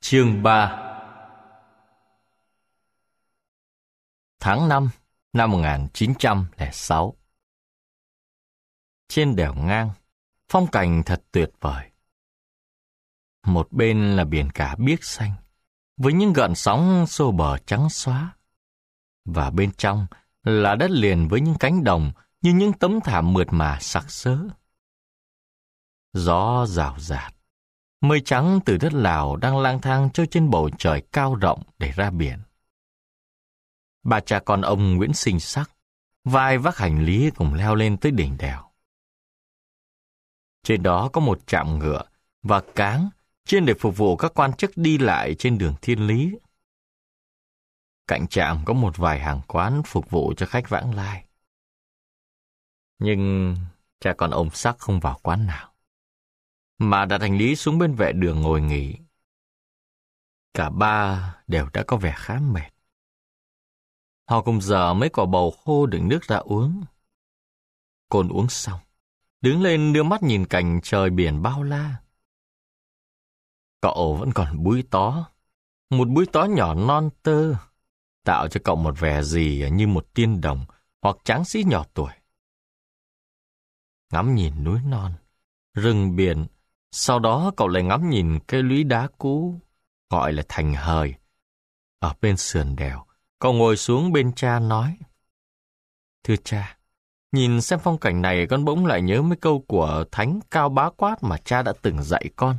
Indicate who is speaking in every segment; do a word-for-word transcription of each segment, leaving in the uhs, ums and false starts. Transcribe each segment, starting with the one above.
Speaker 1: Chương ba. Tháng năm năm một nghìn chín trăm lẻ sáu. Trên đèo ngang, phong cảnh thật tuyệt vời. Một bên là biển cả biếc xanh, với những gợn sóng xô bờ trắng xóa. Và bên trong là đất liền với những cánh đồng như những tấm thảm mượt mà sặc sỡ. Gió rào rạt, mây trắng từ đất Lào đang lang thang trôi trên bầu trời cao rộng để ra biển. Ba cha con ông Nguyễn Sinh Sắc, vai vác hành lý cùng leo lên tới đỉnh đèo. Trên đó có một trạm ngựa và cáng chuyên để phục vụ các quan chức đi lại trên đường Thiên Lý. Cạnh trạm có một vài hàng quán phục vụ cho khách vãng lai. Nhưng cha con ông Sắc không vào quán nào, mà đặt hành lý xuống bên vệ đường ngồi nghỉ. Cả ba đều đã có vẻ khá mệt. Họ cùng dở mấy quả bầu khô đựng nước ra uống. Côn uống xong, đứng lên đưa mắt nhìn cảnh trời biển bao la. Cậu vẫn còn búi tó, một búi tó nhỏ non tơ, tạo cho cậu một vẻ gì như một tiên đồng hoặc tráng sĩ nhỏ tuổi. Ngắm nhìn núi non, rừng biển, sau đó cậu lại ngắm nhìn cây lũy đá cũ, gọi là Thành Hời. Ở bên sườn đèo, cậu ngồi xuống bên cha nói: "Thưa cha, nhìn xem phong cảnh này con bỗng lại nhớ mấy câu của Thánh Cao Bá Quát mà cha đã từng dạy con.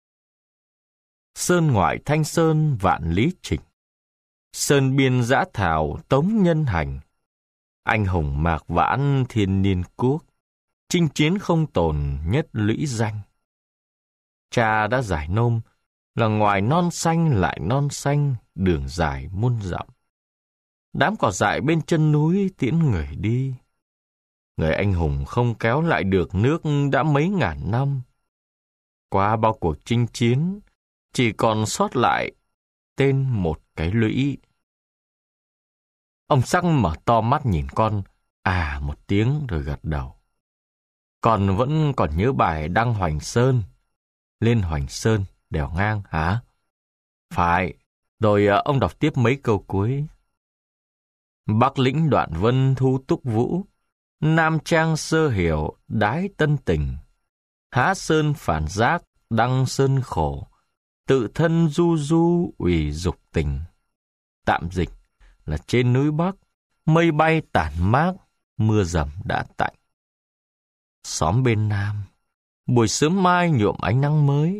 Speaker 1: Sơn ngoại thanh sơn vạn lý trình, sơn biên dã thảo tống nhân hành. Anh hùng mạc vãn thiên niên quốc, chinh chiến không tồn nhất lũy danh." Cha đã giải nôm là ngoài non xanh lại non xanh, đường dài muôn dặm. Đám cỏ dại bên chân núi tiễn người đi. Người anh hùng không kéo lại được nước đã mấy ngàn năm. Qua bao cuộc chinh chiến, chỉ còn sót lại tên một cái lũy. Ông Sắc mở to mắt nhìn con, à một tiếng rồi gật đầu. Con vẫn còn nhớ bài Đăng Hoành Sơn. Lên Hoành Sơn, đèo ngang hả? Phải, rồi ông đọc tiếp mấy câu cuối. Bắc lĩnh Đoạn Vân thu túc vũ, Nam trang sơ hiểu đái tân tình. Há sơn phản giác đăng sơn khổ, tự thân du du ủy dục tình. Tạm dịch là trên núi Bắc, mây bay tản mát, mưa rầm đã tạnh. Xóm bên Nam, buổi sớm mai nhuộm ánh nắng mới.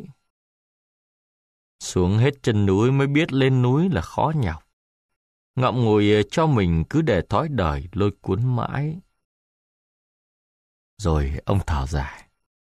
Speaker 1: Xuống hết chân núi mới biết lên núi là khó nhọc. Ngậm ngùi cho mình cứ để thói đời lôi cuốn mãi. Rồi ông thở dài.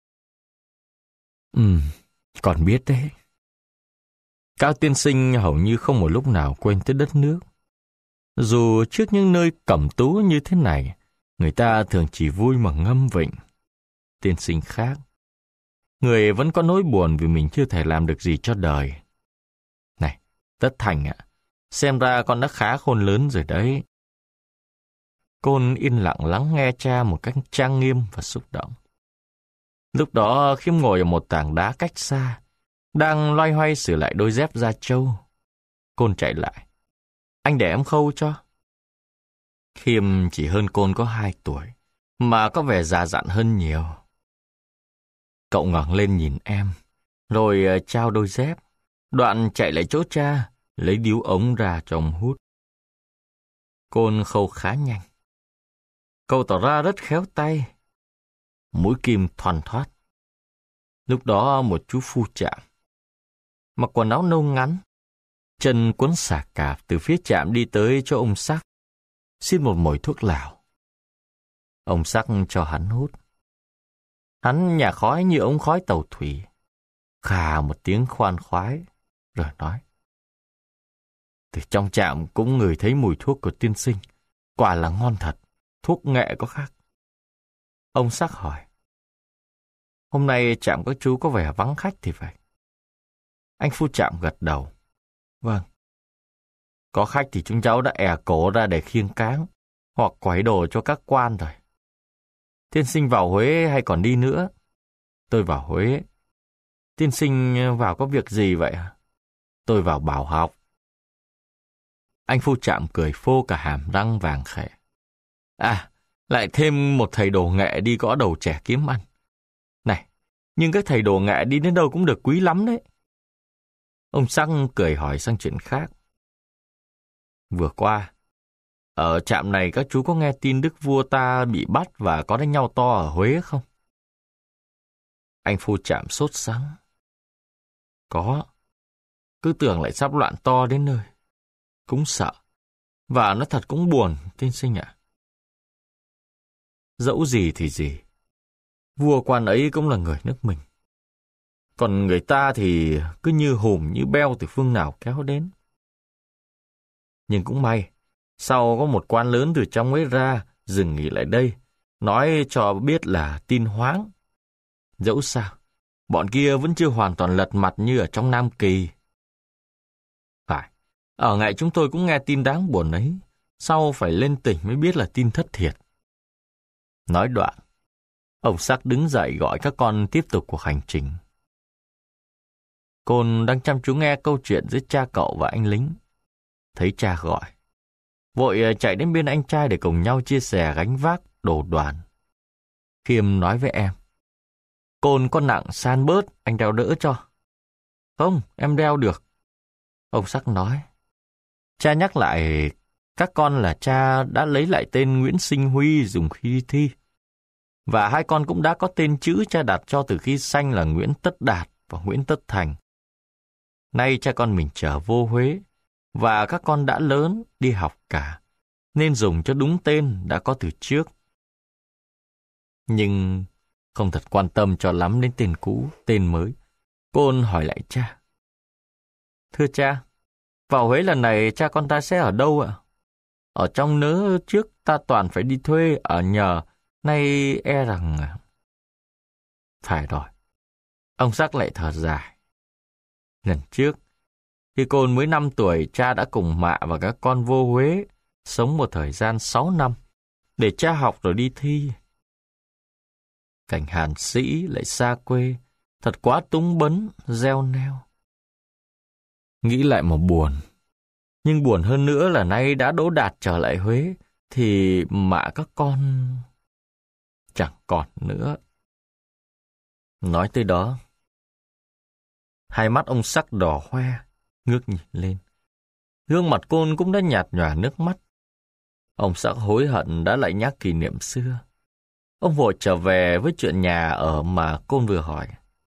Speaker 1: Ừm, còn biết đấy. Cao tiên sinh hầu như không một lúc nào quên tới đất nước. Dù trước những nơi cẩm tú như thế này, người ta thường chỉ vui mà ngâm vịnh. Tiên sinh khác. Người vẫn có nỗi buồn vì mình chưa thể làm được gì cho đời. Này, Tất Thành ạ, xem ra con đã khá khôn lớn rồi đấy. Côn yên lặng lắng nghe cha một cách trang nghiêm và xúc động. Lúc đó Khiêm ngồi ở một tảng đá cách xa, đang loay hoay sửa lại đôi dép da trâu. Côn chạy lại. Anh để em khâu cho. Khiêm chỉ hơn Côn có hai tuổi, mà có vẻ già dặn hơn nhiều. Cậu ngẩng lên nhìn em, rồi trao đôi dép, đoạn chạy lại chỗ cha, lấy điếu ống ra cho ông hút. Côn khâu khá nhanh. Cậu tỏ ra rất khéo tay. Mũi kim thoăn thoắt. Lúc đó một chú phu trạm, mặc quần áo nâu ngắn, chân quấn xà cạp từ phía trạm đi tới cho ông Sắc, xin một mồi thuốc lào. Ông Sắc cho hắn hút. Hắn nhả khói như ống khói tàu thủy, khà một tiếng khoan khoái, rồi nói: "Từ trong trạm cũng ngửi thấy mùi thuốc của tiên sinh, quả là ngon thật, thuốc nghệ có khác." Ông Sắc hỏi: "Hôm nay trạm các chú có vẻ vắng khách thì phải?" Anh phu trạm gật đầu: "Vâng. Có khách thì chúng cháu đã è cổ ra để khiêng cáng, hoặc quấy đồ cho các quan rồi. Tiên sinh vào Huế hay còn đi nữa?" "Tôi vào Huế." "Tiên sinh vào có việc gì vậy hả?" tôi vào bảo học. Anh Phu Trạm cười phô cả hàm răng vàng khẽ. À, lại thêm một thầy đồ nghệ đi gõ đầu trẻ kiếm ăn. Này, nhưng các thầy đồ nghệ đi đến đâu cũng được quý lắm đấy. Ông Sắc cười hỏi sang chuyện khác. Vừa qua, ở trạm này các chú có nghe tin đức vua ta bị bắt và có đánh nhau to ở Huế không? Anh Phu Trạm sốt sắng. Có. Cứ tưởng lại sắp loạn to đến nơi. Cũng sợ. Và nó thật cũng buồn, tiên sinh ạ. Dẫu gì thì gì. Vua quan ấy cũng là người nước mình. Còn người ta thì cứ như hùm như beo từ phương nào kéo đến. Nhưng cũng may, sau có một quan lớn từ trong ấy ra, dừng nghỉ lại đây, nói cho biết là tin hoáng. Dẫu sao, bọn kia vẫn chưa hoàn toàn lật mặt như ở trong Nam Kỳ. Phải, ở ngày chúng tôi cũng nghe tin đáng buồn ấy, sau phải lên tỉnh mới biết là tin thất thiệt. Nói đoạn, ông Sắc đứng dậy gọi các con tiếp tục cuộc hành trình. Côn đang chăm chú nghe câu chuyện giữa cha cậu và anh lính. Thấy cha gọi, vội chạy đến bên anh trai để cùng nhau chia sẻ gánh vác đồ đoàn. Khiêm nói với em, Côn có nặng san bớt, anh đeo đỡ cho. Không, em đeo được. Ông Sắc nói. Cha nhắc lại các con là cha đã lấy lại tên Nguyễn Sinh Huy dùng khi đi thi. Và hai con cũng đã có tên chữ cha đặt cho từ khi sanh là Nguyễn Tất Đạt và Nguyễn Tất Thành. Nay cha con mình trở vô Huế, và các con đã lớn, đi học cả, nên dùng cho đúng tên đã có từ trước. Nhưng không thật quan tâm cho lắm đến tên cũ, tên mới. Côn hỏi lại cha. Thưa cha, vào Huế lần này cha con ta sẽ ở đâu ạ? Ở trong nớ trước ta toàn phải đi thuê, ở nhờ, nay e rằng... Phải rồi. Ông Sắc lại thở dài. Lần trước, khi Côn mới năm tuổi, cha đã cùng mạ và các con vô Huế, sống một thời gian sáu năm, để cha học rồi đi thi. Cảnh hàn sĩ lại xa quê, thật quá túng bấn, gieo neo. Nghĩ lại mà buồn. Nhưng buồn hơn nữa là nay đã đỗ đạt trở lại Huế, thì mạ các con chẳng còn nữa. Nói tới đó, hai mắt ông Sắc đỏ hoe, ngước nhìn lên. Gương mặt Côn cũng đã nhạt nhòa nước mắt. Ông Sắc hối hận đã lại nhắc kỷ niệm xưa. Ông vội trở về với chuyện nhà ở mà Côn vừa hỏi.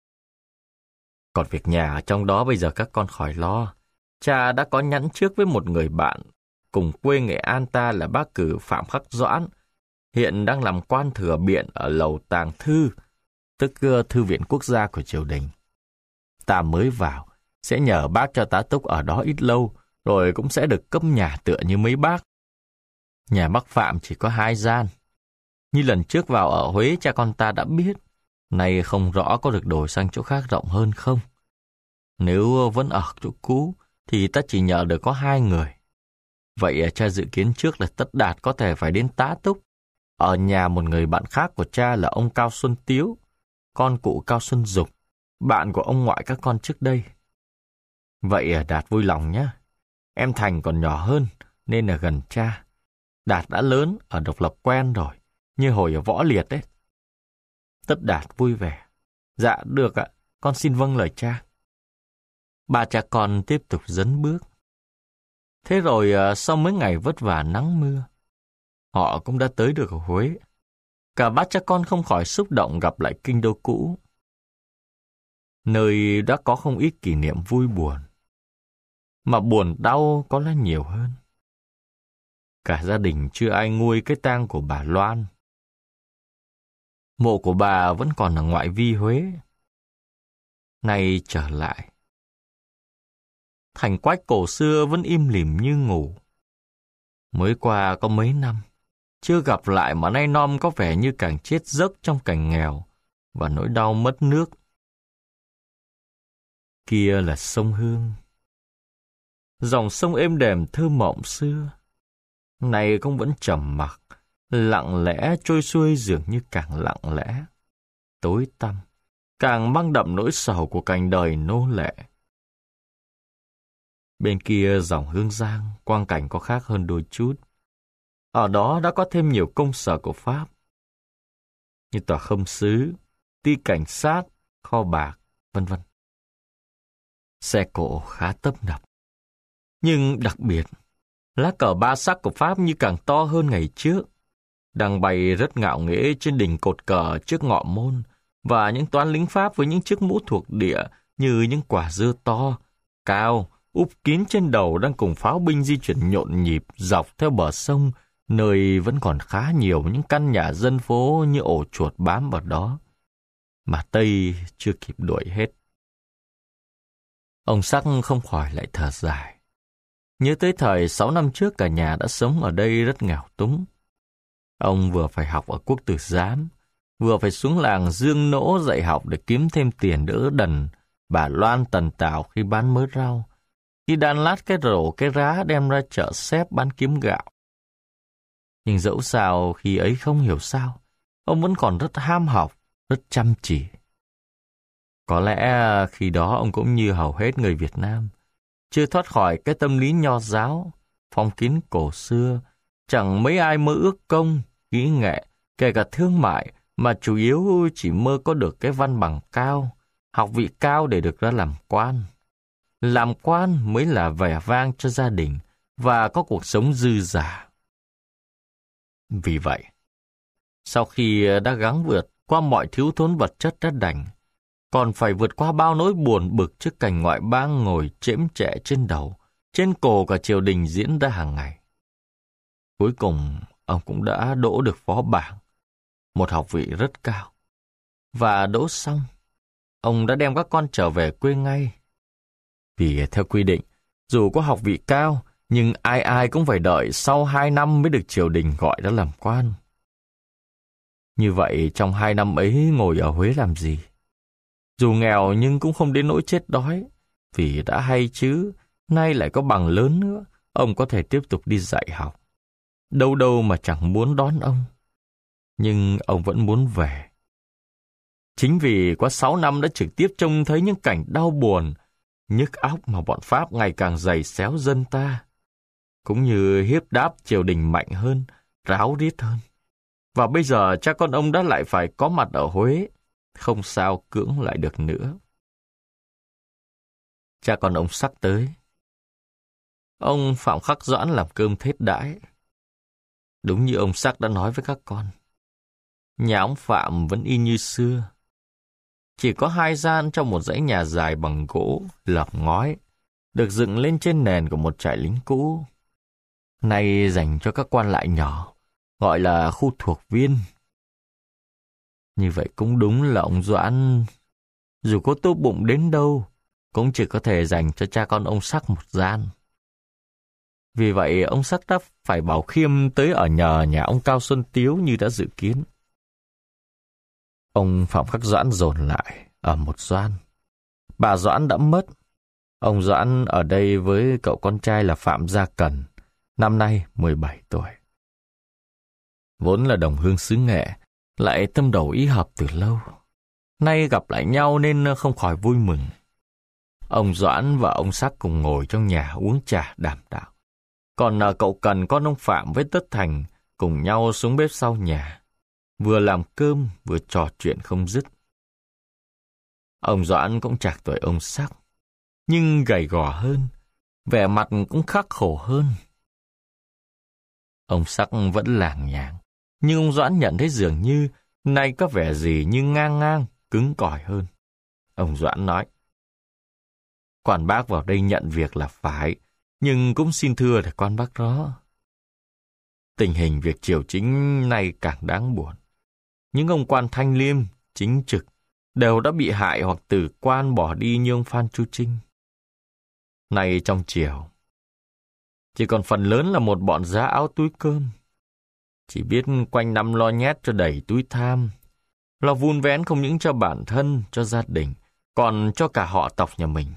Speaker 1: Còn việc nhà ở trong đó bây giờ các con khỏi lo. Cha đã có nhắn trước với một người bạn cùng quê Nghệ An ta là bác cử Phạm Khắc Doãn, hiện đang làm quan thừa biện ở lầu tàng thư, tức Thư viện Quốc gia của triều đình. Ta mới vào, sẽ nhờ bác cho tá túc ở đó ít lâu, rồi cũng sẽ được cấp nhà tựa như mấy bác. Nhà bác Phạm chỉ có hai gian. Như lần trước vào ở Huế cha con ta đã biết, nay không rõ có được đổi sang chỗ khác rộng hơn không. Nếu vẫn ở chỗ cũ, thì ta chỉ nhờ được có hai người. Vậy cha dự kiến trước là Tất Đạt có thể phải đến tá túc ở nhà một người bạn khác của cha là ông Cao Xuân Tiếu, con cụ Cao Xuân Dục, bạn của ông ngoại các con trước đây. Vậy Đạt vui lòng nhé. Em Thành còn nhỏ hơn, nên là gần cha. Đạt đã lớn, ở độc lập quen rồi, như hồi ở Võ Liệt ấy. Tất Đạt vui vẻ. Dạ, được ạ, con xin vâng lời cha. Ba cha con tiếp tục dấn bước. Thế rồi sau mấy ngày vất vả nắng mưa, họ cũng đã tới được ở Huế. Cả ba cha con không khỏi xúc động gặp lại kinh đô cũ, nơi đã có không ít kỷ niệm vui buồn, mà buồn đau có lẽ nhiều hơn. Cả gia đình chưa ai nguôi cái tang của bà Loan. Mộ của bà vẫn còn ở ngoại vi Huế. Nay trở lại, thành quách cổ xưa vẫn im lìm như ngủ. Mới qua có mấy năm, chưa gặp lại mà nay non có vẻ như càng chết giấc trong cảnh nghèo và nỗi đau mất nước. Kia là sông Hương, dòng sông êm đềm thơ mộng xưa, nay cũng vẫn trầm mặc, lặng lẽ trôi xuôi, dường như càng lặng lẽ, tối tăm, càng mang đậm nỗi sầu của cảnh đời nô lệ. Bên kia dòng Hương Giang, quang cảnh có khác hơn đôi chút. Ở đó đã có thêm nhiều công sở của Pháp, như tòa khâm sứ, ty cảnh sát, kho bạc, vân vân. Xe cộ khá tấp nập. Nhưng đặc biệt, lá cờ ba sắc của Pháp như càng to hơn ngày trước, đang bay rất ngạo nghễ trên đỉnh cột cờ trước ngọ môn, và những toán lính Pháp với những chiếc mũ thuộc địa như những quả dưa to, cao, úp kín trên đầu đang cùng pháo binh di chuyển nhộn nhịp dọc theo bờ sông, nơi vẫn còn khá nhiều những căn nhà dân phố như ổ chuột bám vào đó, mà Tây chưa kịp đuổi hết. Ông Sắc không khỏi lại thở dài. Nhớ tới thời sáu năm trước cả nhà đã sống ở đây rất nghèo túng. Ông vừa phải học ở Quốc Tử Giám, vừa phải xuống làng Dương Nỗ dạy học để kiếm thêm tiền đỡ đần bà Loan Tần Tảo khi bán mớ rau, khi đan lát cái rổ cái rá đem ra chợ xếp bán kiếm gạo. Nhưng dẫu sao khi ấy không hiểu sao, ông vẫn còn rất ham học, rất chăm chỉ. Có lẽ khi đó ông cũng như hầu hết người Việt Nam, chưa thoát khỏi cái tâm lý nho giáo, phong kiến cổ xưa, chẳng mấy ai mơ ước công, kỹ nghệ, kể cả thương mại, mà chủ yếu chỉ mơ có được cái văn bằng cao, học vị cao để được ra làm quan. Làm quan mới là vẻ vang cho gia đình và có cuộc sống dư dả. Vì vậy, sau khi đã gắng vượt qua mọi thiếu thốn vật chất đã đành, còn phải vượt qua bao nỗi buồn bực trước cảnh ngoại bang ngồi chễm chệ trên đầu, trên cổ cả triều đình diễn ra hàng ngày. Cuối cùng, ông cũng đã đỗ được phó bảng, một học vị rất cao. Và đỗ xong, ông đã đem các con trở về quê ngay. Vì theo quy định, dù có học vị cao, nhưng ai ai cũng phải đợi sau hai năm mới được triều đình gọi ra làm quan. Như vậy, trong hai năm ấy ngồi ở Huế làm gì? Dù nghèo nhưng cũng không đến nỗi chết đói, vì đã hay chứ, nay lại có bằng lớn nữa, ông có thể tiếp tục đi dạy học. Đâu đâu mà chẳng muốn đón ông. Nhưng ông vẫn muốn về. Chính vì qua sáu năm đã trực tiếp trông thấy những cảnh đau buồn, nhức óc mà bọn Pháp ngày càng giày xéo dân ta, cũng như hiếp đáp triều đình mạnh hơn, ráo riết hơn. Và bây giờ cha con ông đã lại phải có mặt ở Huế, không sao cưỡng lại được nữa. Cha con ông Sắc tới. Ông Phạm Khắc Doãn làm cơm thết đãi. Đúng như ông Sắc đã nói với các con, nhà ông Phạm vẫn y như xưa. Chỉ có hai gian trong một dãy nhà dài bằng gỗ, lợp ngói, được dựng lên trên nền của một trại lính cũ, nay dành cho các quan lại nhỏ, gọi là khu thuộc viên. Như vậy cũng đúng là ông Doãn, dù có tốt bụng đến đâu, cũng chỉ có thể dành cho cha con ông Sắc một gian. Vì vậy, ông Sắc đã phải bảo Khiêm tới ở nhờ nhà ông Cao Xuân Tiếu như đã dự kiến. Ông Phạm Khắc Doãn dồn lại ở một Doãn. Bà Doãn đã mất. Ông Doãn ở đây với cậu con trai là Phạm Gia Cần, năm nay mười bảy tuổi. Vốn là đồng hương xứ Nghệ, lại tâm đầu ý hợp từ lâu. Nay gặp lại nhau nên không khỏi vui mừng. Ông Doãn và ông Sắc cùng ngồi trong nhà uống trà đàm đạo. Còn cậu Cần con ông Phạm với Tất Thành cùng nhau xuống bếp sau nhà, vừa làm cơm vừa trò chuyện không dứt. Ông Doãn cũng chạc tuổi ông Sắc, nhưng gầy gò hơn, vẻ mặt cũng khắc khổ hơn. Ông Sắc vẫn làng nhàng, nhưng ông Doãn nhận thấy dường như nay có vẻ gì như ngang ngang, cứng cỏi hơn. Ông Doãn nói, quan bác vào đây nhận việc là phải, nhưng cũng xin thưa để quan bác rõ. Tình hình việc triều chính nay càng đáng buồn. Những ông quan thanh liêm, chính trực, đều đã bị hại hoặc từ quan bỏ đi như ông Phan Chu Trinh. Nay trong triều, chỉ còn phần lớn là một bọn giá áo túi cơm, chỉ biết quanh năm lo nhét cho đầy túi tham, lo vun vén không những cho bản thân, cho gia đình, còn cho cả họ tộc nhà mình.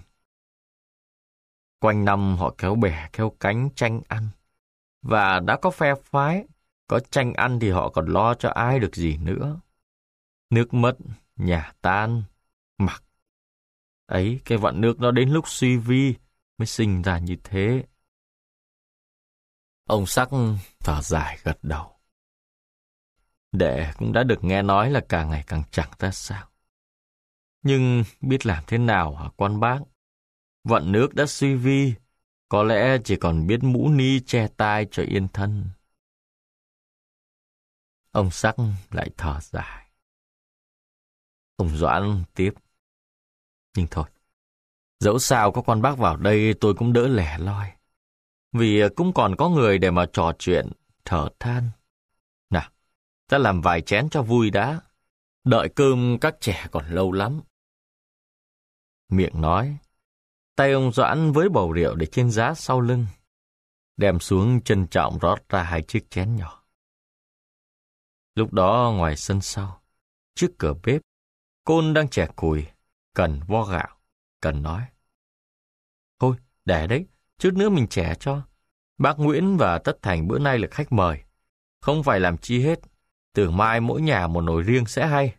Speaker 1: Quanh năm họ kéo bè kéo cánh tranh ăn, và đã có phe phái, có tranh ăn thì họ còn lo cho ai được gì nữa. Nước mất, nhà tan, mặc. Ấy, cái vận nước nó đến lúc suy vi, mới sinh ra như thế. Ông Sắc thở dài gật đầu. Đệ cũng đã được nghe nói là càng ngày càng chẳng ra sao. Nhưng biết làm thế nào hả quan bác? Vận nước đã suy vi, có lẽ chỉ còn biết mũ ni che tai cho yên thân. Ông Sắc lại thở dài. Ông Doãn tiếp. Nhưng thôi, dẫu sao có quan bác vào đây tôi cũng đỡ lẻ loi. Vì cũng còn có người để mà trò chuyện, thở than. Nào, ta làm vài chén cho vui đã. Đợi cơm các trẻ còn lâu lắm. Miệng nói, tay ông Doãn với bầu rượu để trên giá sau lưng. Đem xuống trân trọng rót ra hai chiếc chén nhỏ. Lúc đó ngoài sân sau, trước cửa bếp, Côn đang chẻ cùi, Cần vo gạo. Cần nói, thôi, để đấy, chút nữa mình chẻ cho. Bác Nguyễn và Tất Thành bữa nay là khách mời. Không phải làm chi hết, tưởng mai mỗi nhà một nồi riêng sẽ hay.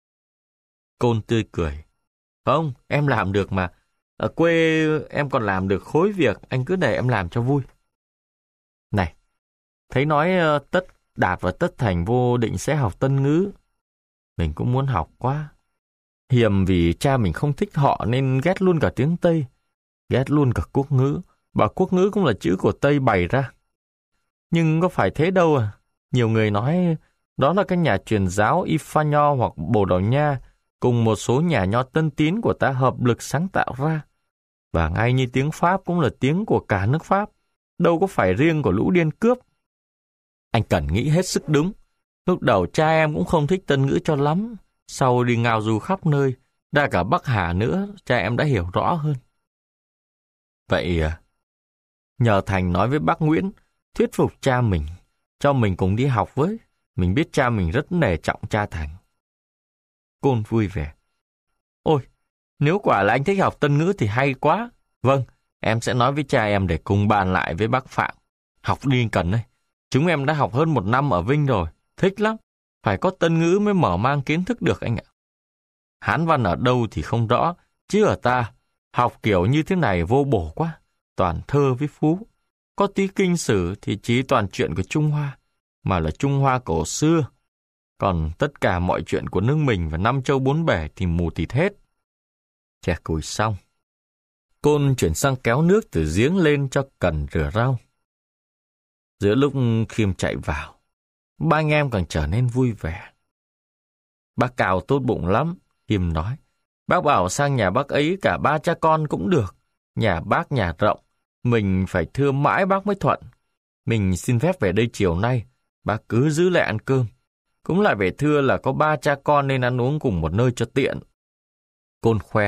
Speaker 1: Côn tươi cười. Không, em làm được mà. Ở quê em còn làm được khối việc, anh cứ để em làm cho vui. Này, thấy nói uh, Tất Đạt và Tất Thành vô định sẽ học Tân ngữ. Mình cũng muốn học quá. Hiềm vì cha mình không thích họ nên ghét luôn cả tiếng Tây. Ghét luôn cả quốc ngữ. Và quốc ngữ cũng là chữ của Tây bày ra. Nhưng có phải thế đâu à. Nhiều người nói đó là các nhà truyền giáo Ifa Nho hoặc Bồ Đào Nha cùng một số nhà nho tân tín của ta hợp lực sáng tạo ra. Và ngay như tiếng Pháp cũng là tiếng của cả nước Pháp. Đâu có phải riêng của lũ điên cướp. Anh Cần nghĩ hết sức đúng. Lúc đầu cha em cũng không thích Tân ngữ cho lắm. Sau đi ngao du khắp nơi, ra cả Bắc Hà nữa, cha em đã hiểu rõ hơn. Vậy à, nhờ Thành nói với bác Nguyễn, thuyết phục cha mình, cho mình cùng đi học với. Mình biết cha mình rất nể trọng cha Thành. Côn vui vẻ. Ôi, nếu quả là anh thích học Tân ngữ thì hay quá. Vâng, em sẽ nói với cha em để cùng bàn lại với bác Phạm. Học đi Cần đây. Chúng em đã học hơn một năm ở Vinh rồi. Thích lắm. Phải có Tân ngữ mới mở mang kiến thức được anh ạ. Hán văn ở đâu thì không rõ. Chứ ở ta, học kiểu như thế này vô bổ quá. Toàn thơ với phú. Có tí kinh sử thì chỉ toàn chuyện của Trung Hoa. Mà là Trung Hoa cổ xưa. Còn tất cả mọi chuyện của nước mình và năm châu bốn bể thì mù tịt hết. Chè cùi xong. Côn chuyển sang kéo nước từ giếng lên cho Cần rửa rau. Giữa lúc Khiêm chạy vào, ba anh em càng trở nên vui vẻ. Bác Cào tốt bụng lắm, Khiêm nói. Bác bảo sang nhà bác ấy cả ba cha con cũng được. Nhà bác nhà rộng, mình phải thưa mãi bác mới thuận. Mình xin phép về đây chiều nay, bác cứ giữ lại ăn cơm. Cũng lại về thưa là có ba cha con nên ăn uống cùng một nơi cho tiện. Côn khoe.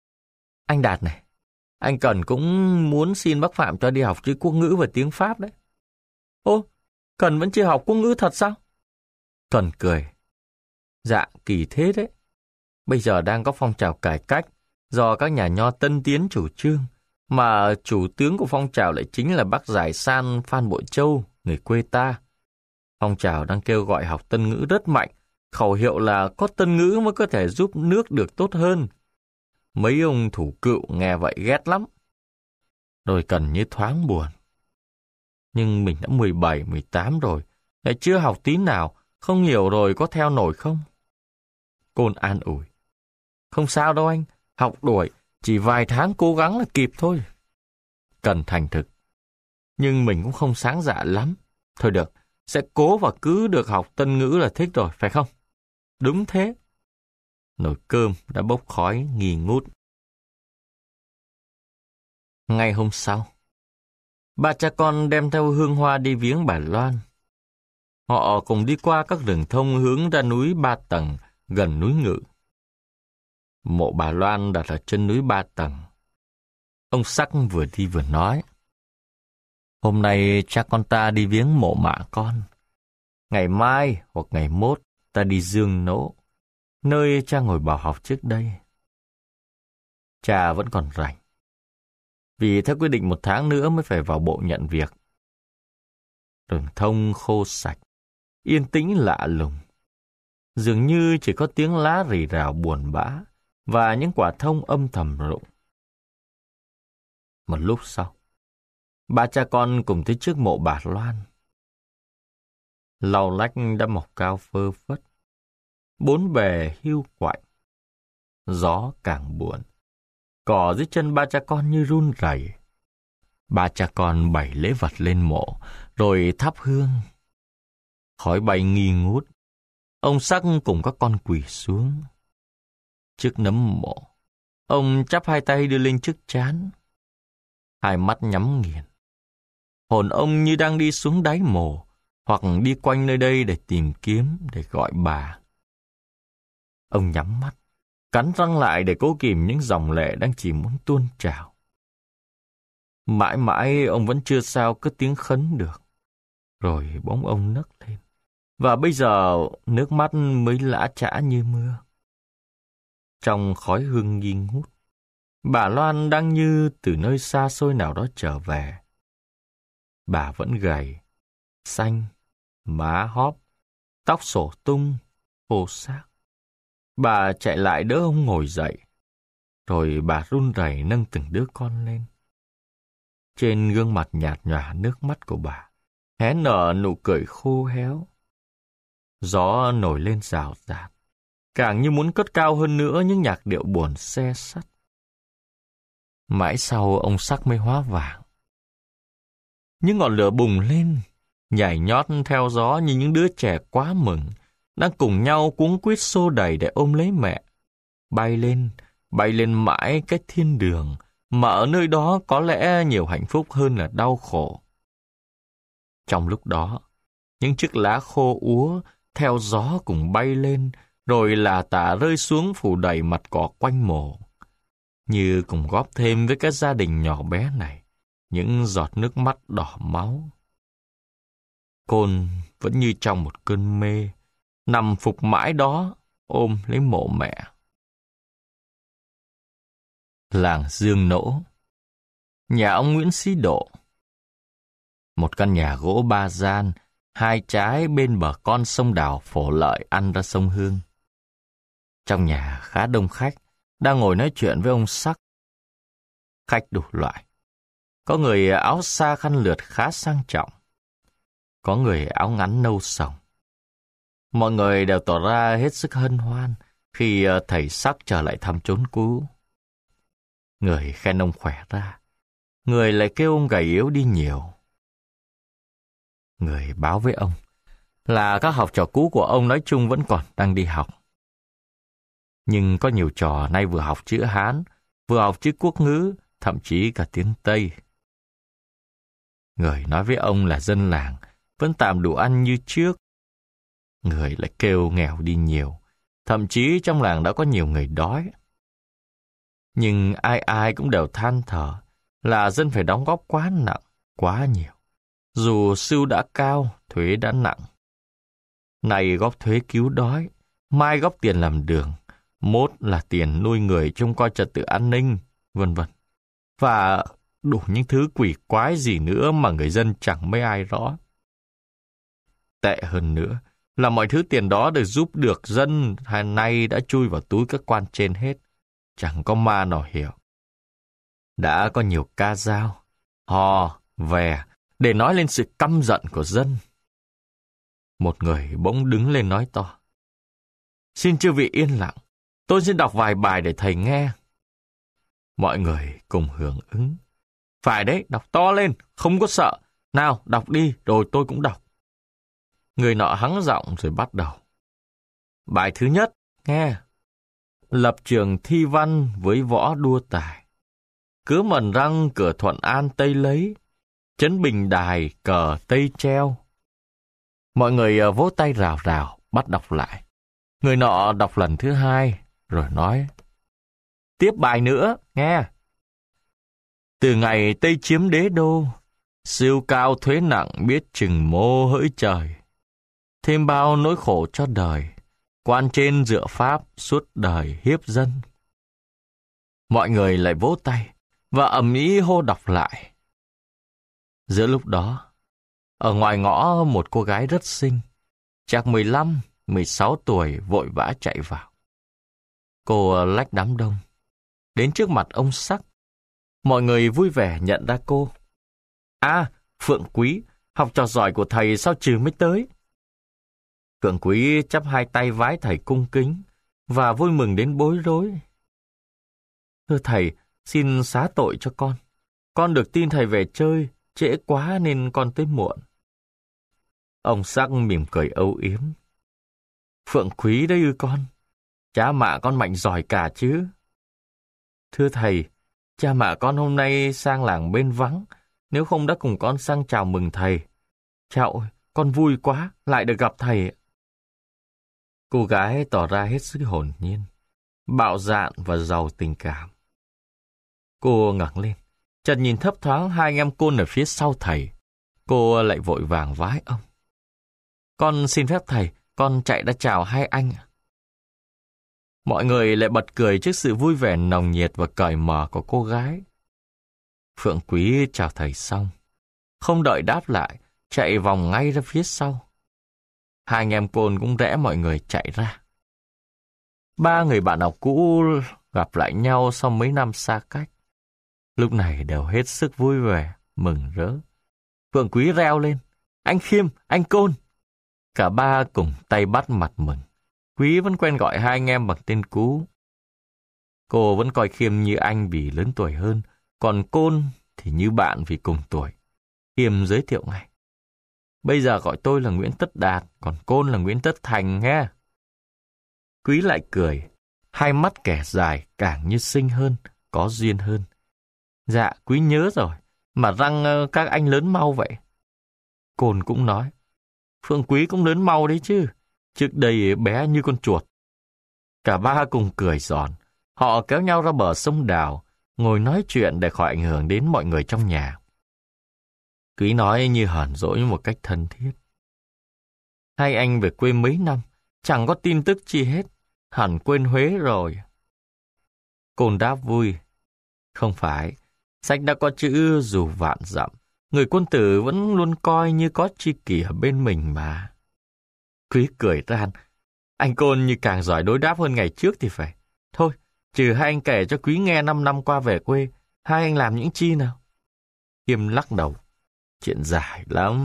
Speaker 1: Anh Đạt này, anh Cần cũng muốn xin bác Phạm cho đi học chữ quốc ngữ và tiếng Pháp đấy. Ô, Cần vẫn chưa học quốc ngữ thật sao? Cần cười. Dạ, kỳ thế đấy. Bây giờ đang có phong trào cải cách do các nhà nho tân tiến chủ trương, mà chủ tướng của phong trào lại chính là bác Giải San Phan Bội Châu, người quê ta. Phong trào đang kêu gọi học Tân ngữ rất mạnh, khẩu hiệu là có Tân ngữ mới có thể giúp nước được tốt hơn. Mấy ông thủ cựu nghe vậy ghét lắm. Rồi Cần như thoáng buồn. Nhưng mình đã mười bảy, mười tám rồi, lại chưa học tí nào, không hiểu rồi có theo nổi không? Côn an ủi. Không sao đâu anh, học đuổi, chỉ vài tháng cố gắng là kịp thôi. Cần thành thực. Nhưng mình cũng không sáng dạ lắm. Thôi được, sẽ cố và cứ được học Tân ngữ là thích rồi, phải không? Đúng thế. Nồi cơm đã bốc khói nghi ngút. Ngay hôm sau, ba cha con đem theo hương hoa đi viếng bà Loan. Họ cùng đi qua các rừng thông hướng ra núi Ba Tầng, gần núi Ngự. Mộ bà Loan đặt ở chân núi Ba Tầng. Ông Sắc vừa đi vừa nói. Hôm nay cha con ta đi viếng mộ mạ con. Ngày mai hoặc ngày mốt ta đi Dương Nỗ, nơi cha ngồi bảo học trước đây. Cha vẫn còn rảnh. Vì theo quy định một tháng nữa mới phải vào bộ nhận việc. Rừng thông khô sạch, yên tĩnh lạ lùng. Dường như chỉ có tiếng lá rì rào buồn bã và những quả thông âm thầm rụng. Một lúc sau, ba cha con cùng tới trước mộ bà Loan. Lau lách đã mọc cao phơ phất, bốn bề hiu quạnh. Gió càng buồn, cỏ dưới chân ba cha con như run rẩy. Ba cha con bày lễ vật lên mộ, rồi thắp hương. Khói bay nghi ngút, ông Sắc cùng các con quỳ xuống. Trước nấm mộ, ông chắp hai tay đưa lên trước trán, hai mắt nhắm nghiền. Hồn ông như đang đi xuống đáy mộ, hoặc đi quanh nơi đây để tìm kiếm, để gọi bà. Ông nhắm mắt, cắn răng lại để cố kìm những dòng lệ đang chỉ muốn tuôn trào. Mãi mãi ông vẫn chưa sao cất tiếng khấn được. Rồi bỗng ông nấc lên, và bây giờ nước mắt mới lã chã như mưa. Trong khói hương nghi ngút, bà Loan đang như từ nơi xa xôi nào đó trở về. Bà vẫn gầy, xanh, má hóp, tóc xổ tung, khô xác. Bà chạy lại đỡ ông ngồi dậy, rồi bà run rẩy nâng từng đứa con lên. Trên gương mặt nhạt nhòa nước mắt của bà hé nở nụ cười khô héo. Gió nổi lên rào rạt, càng như muốn cất cao hơn nữa những nhạc điệu buồn se sắt. Mãi sau ông Sắc mới hóa vàng. Những ngọn lửa bùng lên, nhảy nhót theo gió như những đứa trẻ quá mừng, đang cùng nhau cuống quýt xô đẩy để ôm lấy mẹ. Bay lên, bay lên mãi cách thiên đường, mà ở nơi đó có lẽ nhiều hạnh phúc hơn là đau khổ. Trong lúc đó, những chiếc lá khô úa theo gió cùng bay lên, rồi là tả rơi xuống phủ đầy mặt cỏ quanh mộ, như cùng góp thêm với cái gia đình nhỏ bé này những giọt nước mắt đỏ máu. Côn vẫn như trong một cơn mê, nằm phục mãi đó, ôm lấy mộ mẹ. Làng Dương Nỗ, nhà ông Nguyễn Sĩ Độ. Một căn nhà gỗ ba gian, hai trái bên bờ con sông Đào Phổ Lợi ăn ra sông Hương. Trong nhà khá đông khách, đang ngồi nói chuyện với ông Sắc. Khách đủ loại. Có người áo sa khăn lượt khá sang trọng. Có người áo ngắn nâu sòng. Mọi người đều tỏ ra hết sức hân hoan khi thầy Sắc trở lại thăm chốn cũ. Người khen ông khỏe ra, người lại kêu ông gầy yếu đi nhiều. Người báo với ông là các học trò cũ của ông nói chung vẫn còn đang đi học. Nhưng có nhiều trò nay vừa học chữ Hán, vừa học chữ quốc ngữ, thậm chí cả tiếng Tây. Người nói với ông là dân làng vẫn tạm đủ ăn như trước. Người lại kêu nghèo đi nhiều, thậm chí trong làng đã có nhiều người đói. Nhưng ai ai cũng đều than thở là dân phải đóng góp quá nặng, quá nhiều. Dù sưu đã cao, thuế đã nặng. Này góp thuế cứu đói, mai góp tiền làm đường, mốt là tiền nuôi người trông coi trật tự an ninh, vân vân. Và đủ những thứ quỷ quái gì nữa mà người dân chẳng mấy ai rõ. Tệ hơn nữa là mọi thứ tiền đó được giúp được dân hay nay đã chui vào túi các quan trên hết. Chẳng có ma nào hiểu. Đã có nhiều ca dao, hò, vè để nói lên sự căm giận của dân. Một người bỗng đứng lên nói to: "Xin chư vị yên lặng, tôi sẽ đọc vài bài để thầy nghe." Mọi người cùng hưởng ứng. "Phải đấy, đọc to lên, không có sợ. Nào, đọc đi, rồi tôi cũng đọc." Người nọ hắng giọng rồi bắt đầu. Bài thứ nhất, nghe. Lập trường thi văn với võ đua tài. Cứ mần răng cửa Thuận An Tây lấy, Trấn Bình Đài cờ Tây treo. Mọi người vỗ tay rào rào, bắt đọc lại. Người nọ đọc lần thứ hai, rồi nói: "Tiếp bài nữa, nghe. Từ ngày Tây chiếm đế đô, siêu cao thuế nặng biết chừng mô hỡi trời. Thêm bao nỗi khổ cho đời, quan trên dựa pháp suốt đời hiếp dân." Mọi người lại vỗ tay và ầm ĩ hô đọc lại. Giữa lúc đó, ở ngoài ngõ một cô gái rất xinh, chắc mười lăm, mười sáu tuổi vội vã chạy vào. Cô lách đám đông, đến trước mặt ông Sắc. Mọi người vui vẻ nhận ra cô. À, Phượng Quý, học trò giỏi của thầy sao trừ mới tới? Phượng Quý chắp hai tay vái thầy cung kính và vui mừng đến bối rối. Thưa thầy, xin xá tội cho con. Con được tin thầy về chơi, trễ quá nên con tới muộn. Ông Sắc mỉm cười âu yếm. Phượng Quý đấy ư con? Cha mạ con mạnh giỏi cả chứ. Thưa thầy, cha mạ con hôm nay sang làng bên vắng, nếu không đã cùng con sang chào mừng thầy. Chào ơi, con vui quá, lại được gặp thầy. Cô gái tỏ ra hết sức hồn nhiên, bạo dạn và giàu tình cảm. Cô ngẩng lên, chợt nhìn thấp thoáng hai anh em côn ở phía sau thầy. Cô lại vội vàng vái ông. Con xin phép thầy, con chạy ra chào hai anh. Mọi người lại bật cười trước sự vui vẻ nồng nhiệt và cởi mở của cô gái. Phượng Quý chào thầy xong, không đợi đáp lại, chạy vòng ngay ra phía sau. Hai anh em côn cũng rẽ mọi người chạy ra. Ba người bạn học cũ gặp lại nhau sau mấy năm xa cách. Lúc này đều hết sức vui vẻ, mừng rỡ. Phượng Quý reo lên, anh Khiêm, anh Côn. Cả ba cùng tay bắt mặt mừng. Quý vẫn quen gọi hai anh em bằng tên cũ. Cô vẫn coi Khiêm như anh vì lớn tuổi hơn, còn Côn thì như bạn vì cùng tuổi. Khiêm giới thiệu ngay. Bây giờ gọi tôi là Nguyễn Tất Đạt, còn Côn là Nguyễn Tất Thành nghe. Quý lại cười, hai mắt kẻ dài càng như xinh hơn, có duyên hơn. Dạ, Quý nhớ rồi, mà răng các anh lớn mau vậy. Côn cũng nói, Phượng Quý cũng lớn mau đấy chứ, trước đây bé như con chuột. Cả ba cùng cười giòn, họ kéo nhau ra bờ sông Đào, ngồi nói chuyện để khỏi ảnh hưởng đến mọi người trong nhà. Quý nói như hờn dỗi một cách thân thiết. Hai anh về quê mấy năm, chẳng có tin tức chi hết, hẳn quên Huế rồi. Côn đáp vui, không phải, sách đã có chữ dù vạn dặm, người quân tử vẫn luôn coi như có tri kỷ ở bên mình mà. Quý cười ran, anh Côn như càng giỏi đối đáp hơn ngày trước thì phải. Thôi, trừ hai anh kể cho Quý nghe năm năm qua về quê, hai anh làm những chi nào? Khiêm lắc đầu, chuyện dài lắm.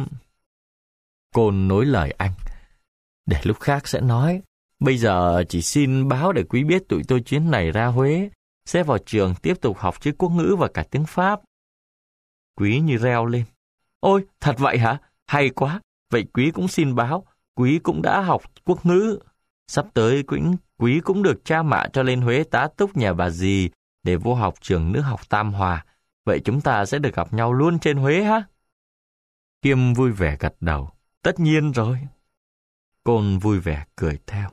Speaker 1: Côn nối lời anh, để lúc khác sẽ nói. Bây giờ chỉ xin báo để Quý biết tụi tôi chuyến này ra Huế, sẽ vào trường tiếp tục học chữ quốc ngữ và cả tiếng Pháp. Quý như reo lên. Ôi, thật vậy hả? Hay quá. Vậy Quý cũng xin báo, Quý cũng đã học quốc ngữ. Sắp tới Quý, Quý cũng được cha mạ cho lên Huế tá túc nhà bà dì để vô học trường nữ học Tam Hòa. Vậy chúng ta sẽ được gặp nhau luôn trên Huế hả? Khiêm vui vẻ gật đầu. Tất nhiên rồi. Côn vui vẻ cười theo.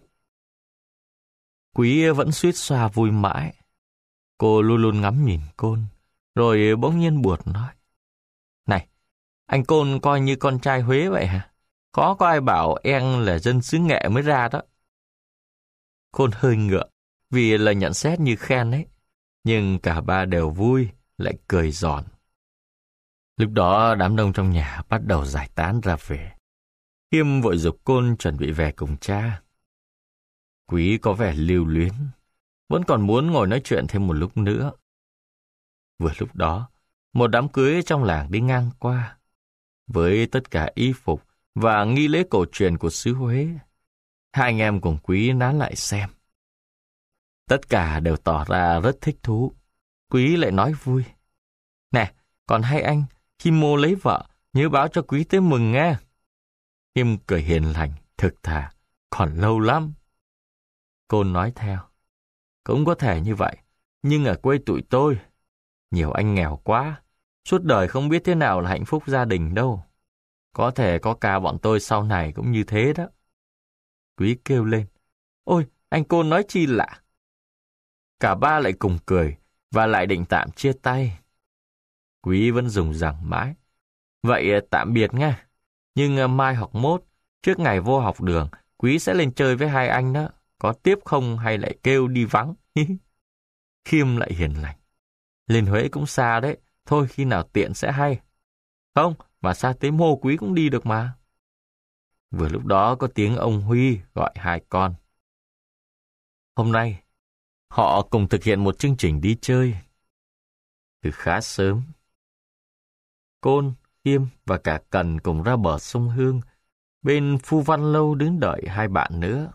Speaker 1: Quý vẫn suýt xoa vui mãi. Cô luôn luôn ngắm nhìn Côn, rồi bỗng nhiên buột nói. Này, anh Côn coi như con trai Huế vậy hả? Có có ai bảo em là dân xứ Nghệ mới ra đó. Côn hơi ngượng, vì lời nhận xét như khen ấy. Nhưng cả ba đều vui, lại cười giòn. Lúc đó đám đông trong nhà bắt đầu giải tán ra về. Khiêm vội giục Côn chuẩn bị về cùng cha. Quý có vẻ lưu luyến, vẫn còn muốn ngồi nói chuyện thêm một lúc nữa. Vừa lúc đó, một đám cưới trong làng đi ngang qua, với tất cả y phục và nghi lễ cổ truyền của xứ Huế. Hai anh em cùng Quý nán lại xem. Tất cả đều tỏ ra rất thích thú. Quý lại nói vui. Nè, còn hai anh, khi Mô lấy vợ, nhớ báo cho Quý tới mừng nghe. Khiêm cười hiền lành, thực thà, còn lâu lắm. Côn nói theo. Cũng có thể như vậy, nhưng ở quê tụi tôi, nhiều anh nghèo quá, suốt đời không biết thế nào là hạnh phúc gia đình đâu. Có thể có cả bọn tôi sau này cũng như thế đó. Quý kêu lên. Ôi, anh Côn nói chi lạ. Cả ba lại cùng cười và lại định tạm chia tay. Quý vẫn dùng rằng mãi. Vậy tạm biệt nha. Nhưng mai hoặc mốt, trước ngày vô học đường, Quý sẽ lên chơi với hai anh đó. Có tiếp không hay lại kêu đi vắng. Khiêm lại hiền lành. Lên Huế cũng xa đấy. Thôi khi nào tiện sẽ hay. Không, mà xa tới Mô Quý cũng đi được mà. Vừa lúc đó có tiếng ông Huy gọi hai con. Hôm nay, họ cùng thực hiện một chương trình đi chơi. từ khá sớm. Côn, Khiêm và cả Cần cùng ra bờ sông Hương, bên Phu Văn Lâu đứng đợi hai bạn nữa.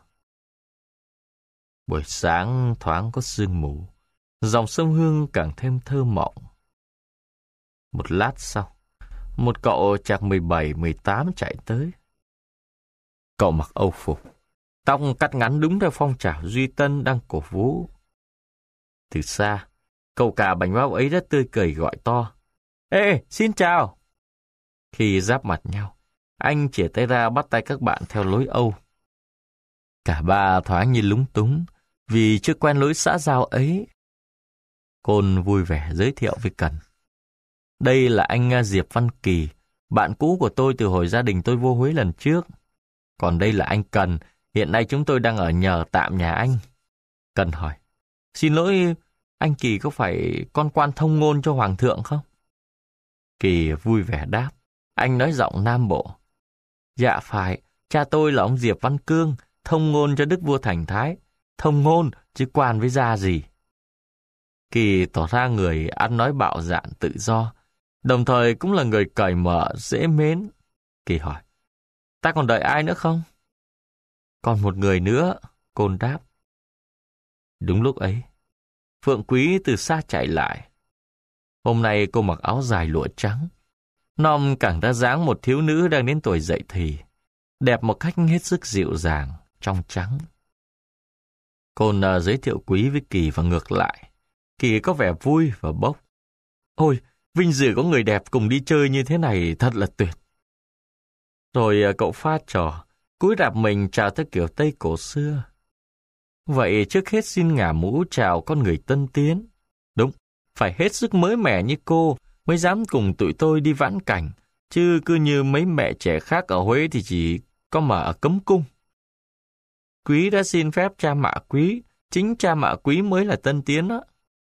Speaker 1: Buổi sáng thoáng có sương mù, dòng sông Hương càng thêm thơ mộng. Một lát sau, một cậu chạc mười bảy mười tám chạy tới. Cậu mặc âu phục, tóc cắt ngắn đúng theo phong trào Duy Tân đang cổ vũ. Từ xa, cậu cả bánh bao ấy rất tươi cười gọi to: "Ê, xin chào!" Khi giáp mặt nhau, anh chìa tay ra bắt tay các bạn theo lối Âu. Cả ba thoáng như lúng túng vì chưa quen lối xã giao ấy. Côn vui vẻ giới thiệu với Cần: "Đây là anh Diệp Văn Kỳ, bạn cũ của tôi từ hồi gia đình tôi vô Huế lần trước. Còn đây là anh Cần, hiện nay chúng tôi đang ở nhờ tạm nhà anh." Cần hỏi: "Xin lỗi, anh Kỳ có phải con quan thông ngôn cho Hoàng thượng không?" Kỳ vui vẻ đáp, anh nói giọng Nam Bộ: "Dạ phải, cha tôi là ông Diệp Văn Cương, thông ngôn cho đức vua Thành Thái. Thông ngôn, chứ quan với gia gì." Kỳ tỏ ra người ăn nói bạo dạn tự do, đồng thời cũng là người cởi mở, dễ mến. Kỳ hỏi: "Ta còn đợi ai nữa không?" "Còn một người nữa," Côn đáp. Đúng lúc ấy, Phượng Quý từ xa chạy lại. Hôm nay cô mặc áo dài lụa trắng, nom càng ra dáng một thiếu nữ đang đến tuổi dậy thì, đẹp một cách hết sức dịu dàng, trong trắng. Côn uh, giới thiệu Quý với Kỳ và ngược lại. Kỳ có vẻ vui và bốc: "Ôi, vinh dự có người đẹp cùng đi chơi như thế này thật là tuyệt." Rồi uh, cậu pha trò, cúi rạp mình chào theo kiểu Tây cổ xưa. "Vậy trước hết xin ngả mũ chào con người tân tiến. Đúng, phải hết sức mới mẻ như cô mới dám cùng tụi tôi đi vãn cảnh, chứ cứ như mấy mẹ trẻ khác ở Huế thì chỉ có mà ở cấm cung. Quý đã xin phép cha mạ Quý, chính cha mạ Quý mới là tân tiến đó."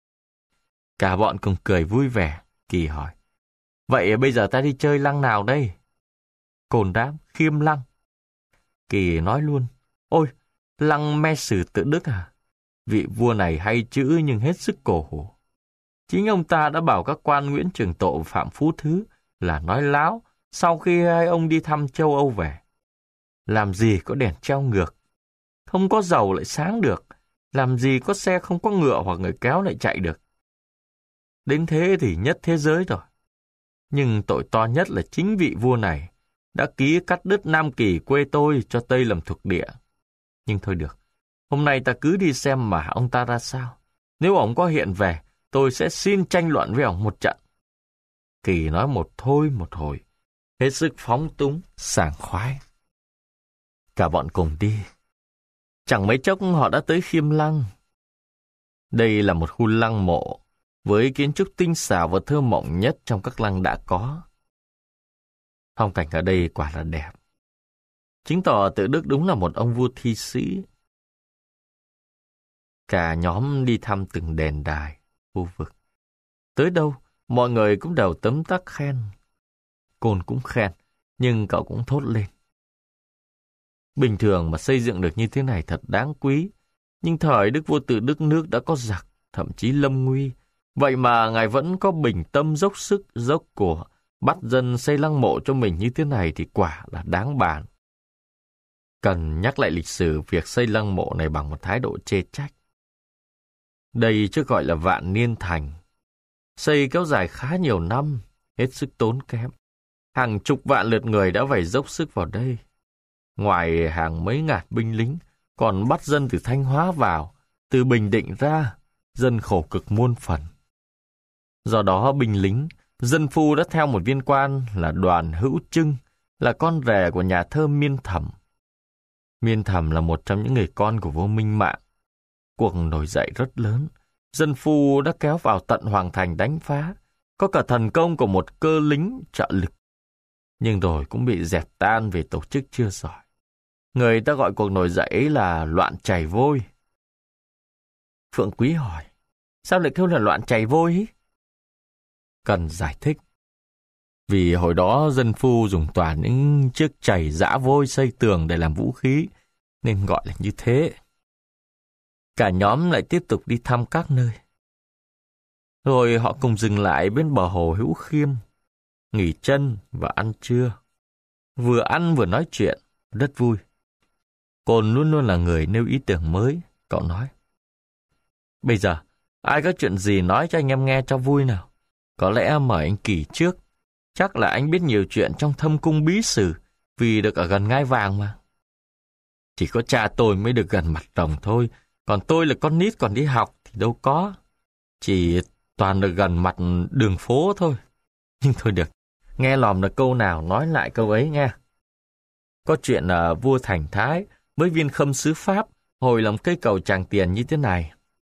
Speaker 1: Cả bọn cùng cười vui vẻ. Kỳ hỏi: "Vậy bây giờ ta đi chơi lăng nào đây?" Côn đáp: "Khiêm Lăng." Kỳ nói luôn: "Ôi, lăng Me Sử Tự Đức à? Vị vua này hay chữ nhưng hết sức cổ hủ. Chính ông ta đã bảo các quan Nguyễn Trường Tộ và Phạm Phú Thứ là nói láo sau khi hai ông đi thăm châu Âu về. Làm gì có đèn treo ngược, không có dầu lại sáng được, làm gì có xe không có ngựa hoặc người kéo lại chạy được. Đến thế thì nhất thế giới rồi. Nhưng tội to nhất là chính vị vua này đã ký cắt đứt Nam Kỳ quê tôi cho Tây làm thuộc địa. Nhưng thôi được, hôm nay ta cứ đi xem mà ông ta ra sao. Nếu ông có hiện về, tôi sẽ xin tranh luận với ông một trận." Kỳ nói một thôi một hồi, hết sức phóng túng, sảng khoái. Cả bọn cùng đi. Chẳng mấy chốc họ đã tới Khiêm Lăng. Đây là một khu lăng mộ với kiến trúc tinh xảo và thơ mộng nhất trong các lăng đã có. Phong cảnh ở đây quả là đẹp, chứng tỏ Tự Đức đúng là một ông vua thi sĩ. Cả nhóm đi thăm từng đền đài, khu vực. Tới đâu, mọi người cũng đều tấm tắc khen. Côn cũng khen, nhưng cậu cũng thốt lên: "Bình thường mà xây dựng được như thế này thật đáng quý. Nhưng thời Đức vua Tự Đức nước đã có giặc, thậm chí lâm nguy. Vậy mà ngài vẫn có bình tâm dốc sức, dốc của, bắt dân xây lăng mộ cho mình như thế này thì quả là đáng bàn." Cần nhắc lại lịch sử việc xây lăng mộ này bằng một thái độ chê trách. Đây chứ gọi là Vạn Niên Thành. Xây kéo dài khá nhiều năm, hết sức tốn kém. Hàng chục vạn lượt người đã phải dốc sức vào đây. Ngoài hàng mấy ngàn binh lính, còn bắt dân từ Thanh Hóa vào, từ Bình Định ra, dân khổ cực muôn phần. Do đó binh lính, dân phu đã theo một viên quan là Đoàn Hữu Trưng, là con rể của nhà thơ Miên Thẩm. Miên Thẩm là một trong những người con của vua Minh Mạng. Cuộc nổi dậy rất lớn, dân phu đã kéo vào tận Hoàng Thành đánh phá, có cả thần công của một cơ lính trợ lực. Nhưng rồi cũng bị dẹp tan vì tổ chức chưa giỏi. Người ta gọi cuộc nổi dậy ấy là loạn chày vôi. Phượng Quý hỏi: "Sao lại kêu là loạn chày vôi ấy?" Cần giải thích: "Vì hồi đó dân phu dùng toàn những chiếc chày giã vôi xây tường để làm vũ khí, nên gọi là như thế." Cả nhóm lại tiếp tục đi thăm các nơi. Rồi họ cùng dừng lại bên bờ hồ Hữu Khiêm, nghỉ chân và ăn trưa. Vừa ăn vừa nói chuyện, rất vui. Cồn luôn luôn là người nêu ý tưởng mới, cậu nói. Bây giờ, ai có chuyện gì nói cho anh em nghe cho vui nào. Có lẽ mời anh Kỳ trước. Chắc là anh biết nhiều chuyện trong thâm cung bí sử, vì được ở gần ngai vàng mà. Chỉ có cha tôi mới được gần mặt rồng thôi, còn tôi là con nít còn đi học thì đâu có. Chỉ toàn được gần mặt đường phố thôi. Nhưng thôi được, nghe lòm được câu nào nói lại câu ấy nghe. Có chuyện là vua Thành Thái với viên khâm sứ Pháp hồi làm cây cầu Tràng Tiền như thế này.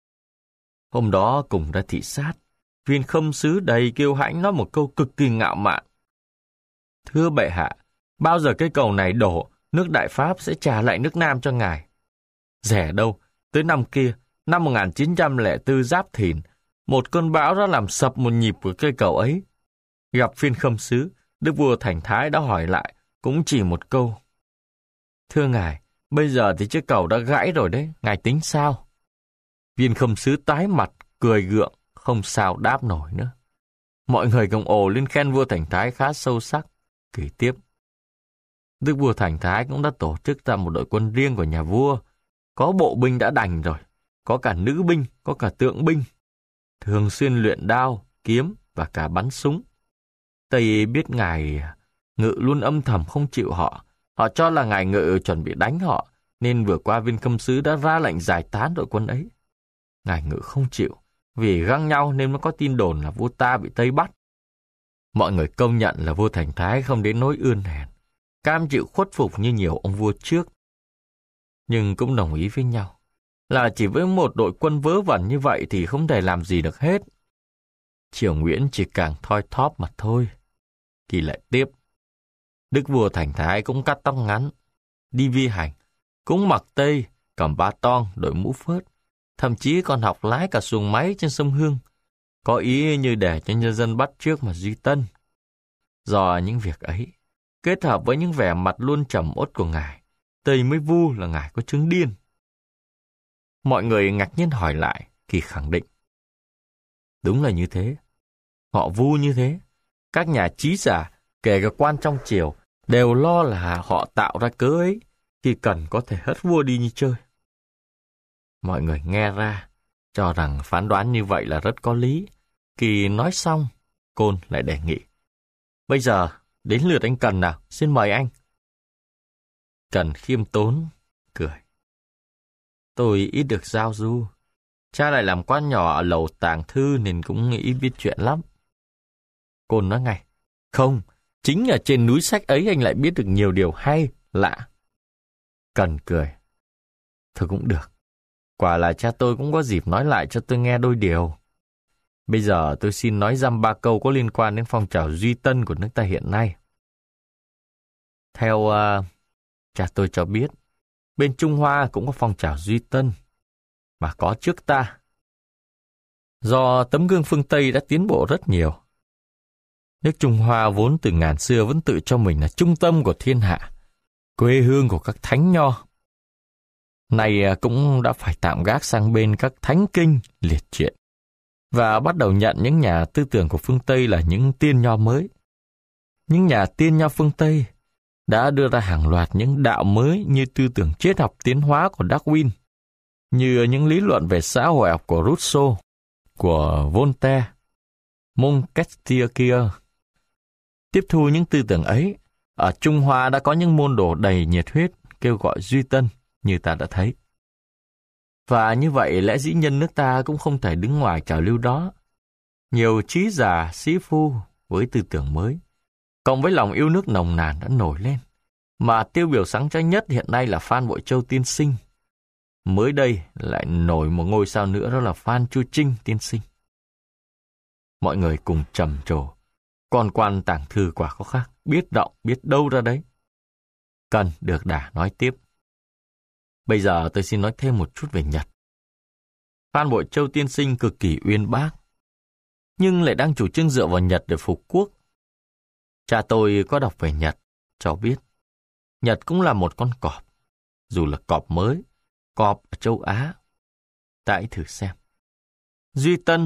Speaker 1: Hôm đó cùng ra thị sát, viên khâm sứ đầy kiêu hãnh nói một câu cực kỳ ngạo mạn. Thưa bệ hạ, bao giờ cây cầu này đổ, nước Đại Pháp sẽ trả lại nước Nam cho ngài. Rẻ đâu, tới năm kia, năm một nghìn chín trăm lẻ bốn Giáp Thìn, một cơn bão đã làm sập một nhịp của cây cầu ấy. Gặp viên khâm sứ, đức vua Thành Thái đã hỏi lại, cũng chỉ một câu. Thưa ngài, bây giờ thì chiếc cầu đã gãy rồi đấy, ngài tính sao? Viên khâm sứ tái mặt, cười gượng, không sao đáp nổi nữa. Mọi người cùng ồ lên khen vua Thành Thái khá sâu sắc. Kể tiếp, đức vua Thành Thái cũng đã tổ chức ra một đội quân riêng của nhà vua. Có bộ binh đã đành rồi, có cả nữ binh, có cả tượng binh. Thường xuyên luyện đao, kiếm và cả bắn súng. Tây biết ngài Ngự luôn âm thầm không chịu họ. Họ cho là ngài Ngự chuẩn bị đánh họ, nên vừa qua viên khâm sứ đã ra lệnh giải tán đội quân ấy. Ngài Ngự không chịu, vì găng nhau nên mới có tin đồn là vua ta bị Tây bắt. Mọi người công nhận là vua Thành Thái không đến nỗi ươn hèn, cam chịu khuất phục như nhiều ông vua trước. Nhưng cũng đồng ý với nhau là chỉ với một đội quân vớ vẩn như vậy thì không thể làm gì được hết. Triều Nguyễn chỉ càng thoi thóp mà thôi. Kỳ lại tiếp, đức vua Thành Thái cũng cắt tóc ngắn, đi vi hành, cũng mặc tây, cầm ba ton, đội mũ phớt, thậm chí còn học lái cả xuồng máy trên sông Hương, có ý như để cho nhân dân bắt chước mà duy tân. Do những việc ấy, kết hợp với những vẻ mặt luôn trầm uất của ngài, Tây mới vu là ngài có chứng điên. Mọi người ngạc nhiên hỏi lại, Kỳ khẳng định. Đúng là như thế. Họ vu như thế. Các nhà trí giả, kể cả quan trong triều, đều lo là họ tạo ra cớ ấy, khi cần có thể hất vua đi như chơi. Mọi người nghe ra, cho rằng phán đoán như vậy là rất có lý. Kỳ nói xong, Côn lại đề nghị. Bây giờ, đến lượt anh Cần nào, xin mời anh. Cần khiêm tốn, cười. Tôi ít được giao du. Cha lại làm quan nhỏ ở lầu tàng thư nên cũng ít biết chuyện lắm. Côn nói ngay. Không, chính ở trên núi sách ấy anh lại biết được nhiều điều hay, lạ. Cần cười. Thôi cũng được. Quả là cha tôi cũng có dịp nói lại cho tôi nghe đôi điều. Bây giờ tôi xin nói dăm ba câu có liên quan đến phong trào duy tân của nước ta hiện nay. Theo uh, cha tôi cho biết, bên Trung Hoa cũng có phong trào duy tân, mà có trước ta. Do tấm gương phương Tây đã tiến bộ rất nhiều. Nước Trung Hoa vốn từ ngàn xưa vẫn tự cho mình là trung tâm của thiên hạ, quê hương của các thánh nho. Nay cũng đã phải tạm gác sang bên các thánh kinh liệt truyện, và bắt đầu nhận những nhà tư tưởng của phương Tây là những tiên nho mới. Những nhà tiên nho phương Tây đã đưa ra hàng loạt những đạo mới như tư tưởng triết học tiến hóa của Darwin, như những lý luận về xã hội học của Rousseau, của Voltaire, Montesquieu. Tiếp thu những tư tưởng ấy, ở Trung Hoa đã có những môn đồ đầy nhiệt huyết kêu gọi duy tân như ta đã thấy. Và như vậy lẽ dĩ nhân nước ta cũng không thể đứng ngoài trào lưu đó. Nhiều trí giả, sĩ phu với tư tưởng mới, cộng với lòng yêu nước nồng nàn đã nổi lên, mà tiêu biểu sáng chói nhất hiện nay là Phan Bội Châu tiên sinh. Mới đây lại nổi một ngôi sao nữa, đó là Phan Chu Trinh tiên sinh. Mọi người cùng trầm trồ. Con quan tàng thư quả có khác, biết rộng, biết đâu ra đấy. Cần được đà nói tiếp. Bây giờ tôi xin nói thêm một chút về Nhật. Phan Bội Châu tiên sinh cực kỳ uyên bác, nhưng lại đang chủ trương dựa vào Nhật để phục quốc. Cha tôi có đọc về Nhật, cho biết Nhật cũng là một con cọp, dù là cọp mới, cọp ở châu Á. Ta hãy thử xem. Duy tân,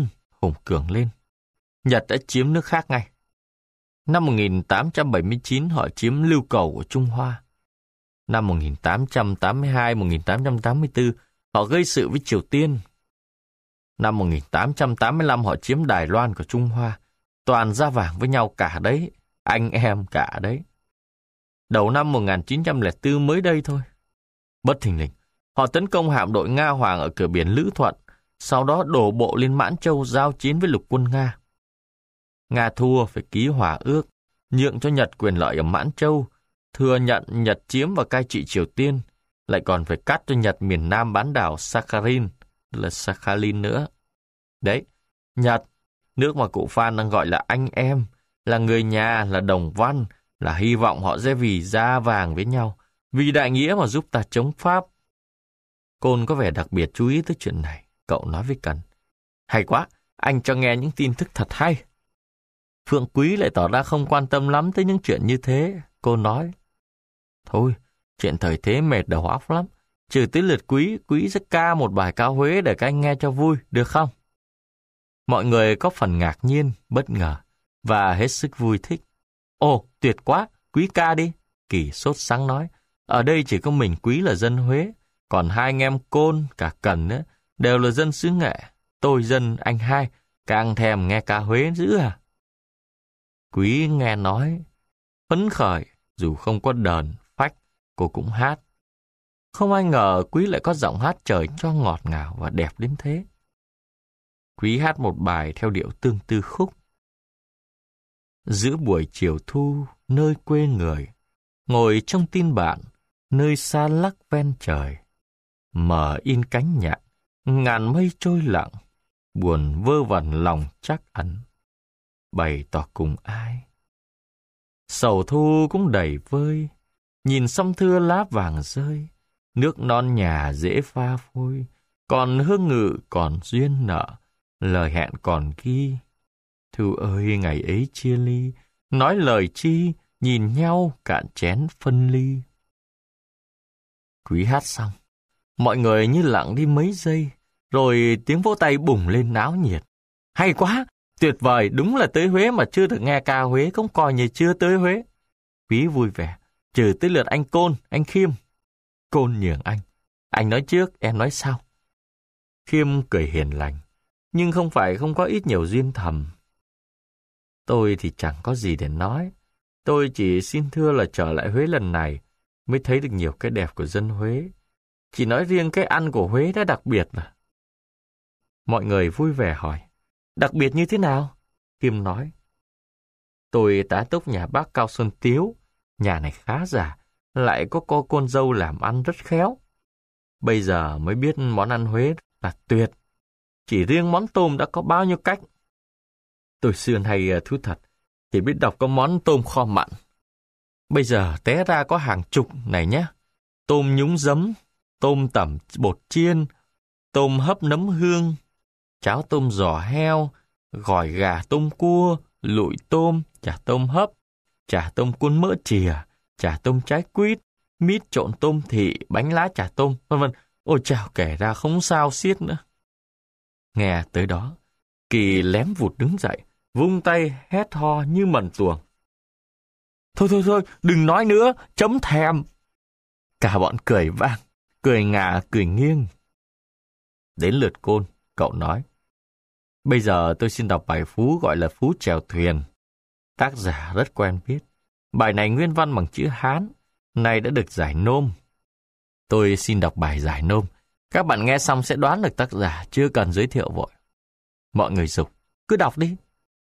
Speaker 1: hùng cường lên. Nhật đã chiếm nước khác ngay. Năm một nghìn tám trăm bảy mươi chín họ chiếm lưu cầu của Trung Hoa. Năm một nghìn tám trăm tám mươi hai đến một nghìn tám trăm tám mươi tư họ gây sự với Triều Tiên. Năm một nghìn tám trăm tám mươi lăm họ chiếm Đài Loan của Trung Hoa. Toàn da vàng với nhau cả đấy, anh em cả đấy. Đầu năm một nghìn chín trăm lẻ bốn mới đây thôi. Bất thình lình, họ tấn công hạm đội Nga Hoàng ở cửa biển Lữ Thuận, sau đó đổ bộ lên Mãn Châu giao chiến với lục quân Nga. Nga thua phải ký hòa ước, nhượng cho Nhật quyền lợi ở Mãn Châu, thừa nhận Nhật chiếm và cai trị Triều Tiên, lại còn phải cắt cho Nhật miền Nam bán đảo Sakhalin, là Sakhalin nữa. Đấy, Nhật, nước mà cụ Phan đang gọi là anh em, là người nhà, là đồng văn, là hy vọng họ sẽ vì da vàng với nhau, vì đại nghĩa mà giúp ta chống Pháp. Côn có vẻ đặc biệt chú ý tới chuyện này, cậu nói với Cần. Hay quá, anh cho nghe những tin tức thật hay. Phượng Quý lại tỏ ra không quan tâm lắm tới những chuyện như thế, cô nói. Thôi, chuyện thời thế mệt đầu óc lắm. Trừ tới lượt Quý, Quý sẽ ca một bài ca Huế để các anh nghe cho vui, được không? Mọi người có phần ngạc nhiên, bất ngờ, và hết sức vui thích. Ồ, tuyệt quá, Quý ca đi. Kỳ sốt sắng nói. Ở đây chỉ có mình Quý là dân Huế, còn hai anh em Côn, cả Cần nữa, đều là dân xứ Nghệ. Tôi dân anh hai, càng thèm nghe ca Huế dữ à? Quý nghe nói, phấn khởi, dù không có đờn, phách, cô cũng hát. Không ai ngờ Quý lại có giọng hát trời cho ngọt ngào và đẹp đến thế. Quý hát một bài theo điệu tương tư khúc. Giữa buổi chiều thu, nơi quê người, ngồi trong tin bạn, nơi xa lắc ven trời, mở in cánh nhạc, ngàn mây trôi lặng, buồn vơ vẩn lòng chắc ẩn, bày tỏ cùng ai. Sầu thu cũng đầy vơi, nhìn sông thưa lá vàng rơi, nước non nhà dễ pha phôi, còn hương ngự còn duyên nợ, lời hẹn còn ghi. Thu ơi ngày ấy chia ly, nói lời chi, nhìn nhau cạn chén phân ly. Quý hát xong, mọi người như lặng đi mấy giây, rồi tiếng vỗ tay bùng lên náo nhiệt. Hay quá, tuyệt vời, đúng là tới Huế mà chưa được nghe ca Huế, cũng coi như chưa tới Huế. Quý vui vẻ, trừ tới lượt anh Côn, anh Khiêm. Côn nhường anh. Anh nói trước, em nói sau. Khiêm cười hiền lành, nhưng không phải không có ít nhiều duyên thầm. Tôi thì chẳng có gì để nói. Tôi chỉ xin thưa là trở lại Huế lần này mới thấy được nhiều cái đẹp của dân Huế. Chỉ nói riêng cái ăn của Huế đã đặc biệt mà. Mọi người vui vẻ hỏi, đặc biệt như thế nào? Khiêm nói, tôi tá túc nhà bác Cao Xuân Tiếu. Nhà này khá giả, lại có cô con dâu làm ăn rất khéo. Bây giờ mới biết món ăn Huế là tuyệt. Chỉ riêng món tôm đã có bao nhiêu cách. Tôi xưa hay thú thật, chỉ biết đọc có món tôm kho mặn. Bây giờ té ra có hàng chục này nhé. Tôm nhúng giấm, tôm tẩm bột chiên, tôm hấp nấm hương, cháo tôm giò heo, gỏi gà tôm cua, lụi tôm, chả tôm hấp, chả tôm cuốn mỡ chìa, chả tôm trái quýt, mít trộn tôm thị, bánh lá chả tôm, vân vân. Ôi chào, kể ra không sao xiết nữa. Nghe tới đó, Kỳ lém vụt đứng dậy, vung tay hét ho như mần tuồng. Thôi thôi thôi, đừng nói nữa, chấm thèm. Cả bọn cười vang, cười ngả, cười nghiêng. Đến lượt Côn, cậu nói. Bây giờ tôi xin đọc bài phú gọi là Phú Chèo Thuyền. Tác giả rất quen biết. Bài này nguyên văn bằng chữ Hán, nay đã được giải nôm. Tôi xin đọc bài giải nôm. Các bạn nghe xong sẽ đoán được tác giả, chưa cần giới thiệu vội. Mọi người giục, cứ đọc đi.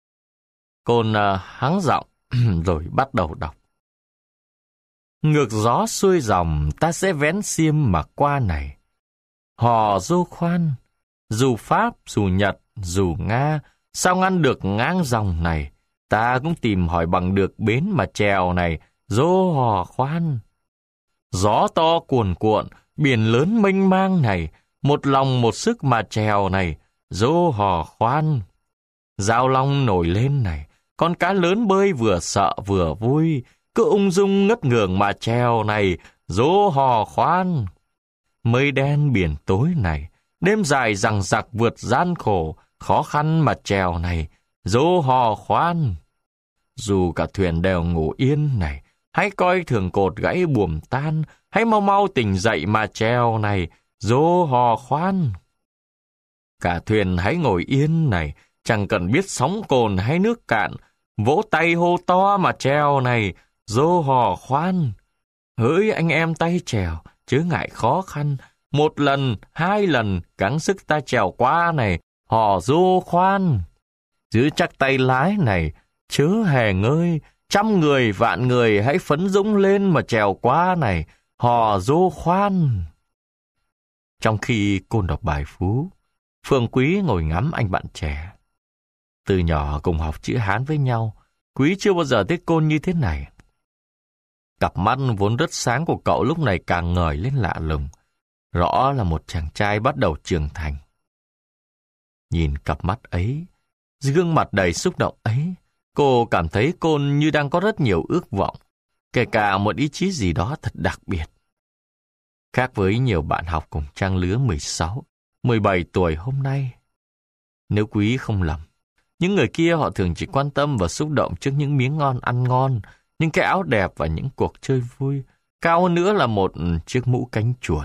Speaker 1: Côn uh, hắng giọng, rồi bắt đầu đọc. Ngược gió xuôi dòng, ta sẽ vén xiêm mà qua này. Hò dô khoan, dù Pháp, dù Nhật, dù Nga, sao ngăn được ngang dòng này? Ta cũng tìm hỏi bằng được bến mà chèo này, dô hò khoan. Gió to cuồn cuộn, biển lớn mênh mang này, một lòng một sức mà chèo này, dô hò khoan. Giao long nổi lên này, con cá lớn bơi vừa sợ vừa vui, cứ ung dung ngất ngưởng mà chèo này, dô hò khoan. Mây đen biển tối này, đêm dài rằng giặc vượt gian khổ, khó khăn mà trèo này, dỗ hò khoan. Dù cả thuyền đều ngủ yên này, hãy coi thường cột gãy buồm tan, hãy mau mau tỉnh dậy mà trèo này, dỗ hò khoan. Cả thuyền hãy ngồi yên này, chẳng cần biết sóng cồn hay nước cạn, vỗ tay hô to mà trèo này, dỗ hò khoan. Hỡi anh em tay trèo, chớ ngại khó khăn, một lần, hai lần, gắng sức ta trèo qua này, hò dô khoan. Giữ chắc tay lái này, chớ hề ngơi, trăm người, vạn người hãy phấn dũng lên mà trèo qua này, hò dô khoan. Trong khi Côn đọc bài phú, Phương Quý ngồi ngắm anh bạn trẻ. Từ nhỏ cùng học chữ Hán với nhau, Quý chưa bao giờ thấy Côn như thế này. Cặp mắt vốn rất sáng của cậu lúc này càng ngời lên lạ lùng, rõ là một chàng trai bắt đầu trưởng thành. Nhìn cặp mắt ấy, gương mặt đầy xúc động ấy, cô cảm thấy Côn như đang có rất nhiều ước vọng, kể cả một ý chí gì đó thật đặc biệt. Khác với nhiều bạn học cùng trang lứa mười sáu, mười bảy tuổi hôm nay. Nếu Quý không lầm, những người kia họ thường chỉ quan tâm và xúc động trước những miếng ngon ăn ngon, những cái áo đẹp và những cuộc chơi vui, cao hơn nữa là một chiếc mũ cánh chuồn.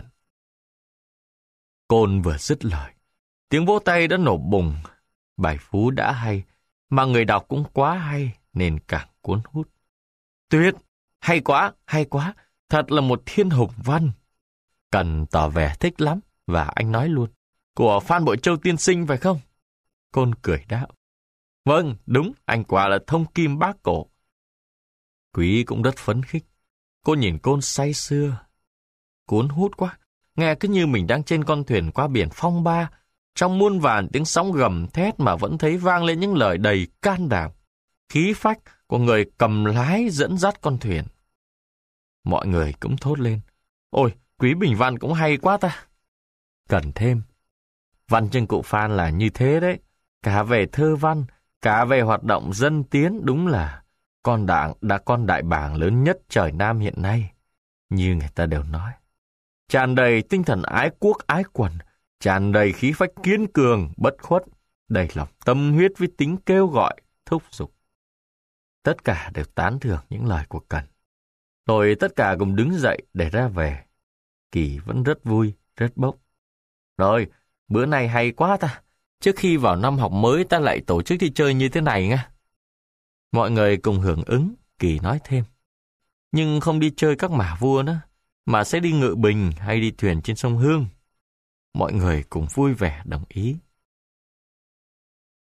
Speaker 1: Côn vừa dứt lời, tiếng vỗ tay đã nổ bùng. Bài phú đã hay, mà người đọc cũng quá hay nên càng cuốn hút. Tuyệt, hay quá, hay quá, thật là một thiên hùng văn. Cần tỏ vẻ thích lắm, và anh nói luôn, của Phan Bội Châu tiên sinh phải không? Côn cười đáp, vâng, đúng, anh quả là thông kim bác cổ. Quý cũng rất phấn khích. Cô nhìn Côn say sưa, cuốn hút quá, nghe cứ như mình đang trên con thuyền qua biển phong ba, trong muôn vàn tiếng sóng gầm thét mà vẫn thấy vang lên những lời đầy can đảm, khí phách của người cầm lái dẫn dắt con thuyền. Mọi người cũng thốt lên, ôi, Quý bình văn cũng hay quá ta. Cần thêm, văn chương cụ Phan là như thế đấy, cả về thơ văn, cả về hoạt động dân tiến, đúng là con đảng đã con đại bàng lớn nhất trời Nam hiện nay, như người ta đều nói. Tràn đầy tinh thần ái quốc ái quần, tràn đầy khí phách kiên cường, bất khuất, đầy lòng tâm huyết với tính kêu gọi, thúc giục. Tất cả đều tán thưởng những lời của Cần. Rồi tất cả cùng đứng dậy để ra về. Kỳ vẫn rất vui, rất bốc. Rồi, bữa này hay quá ta. Trước khi vào năm học mới ta lại tổ chức đi chơi như thế này nha. Mọi người cùng hưởng ứng, Kỳ nói thêm. Nhưng không đi chơi các mả vua nữa, mà sẽ đi ngự bình hay đi thuyền trên sông Hương. Mọi người cùng vui vẻ đồng ý.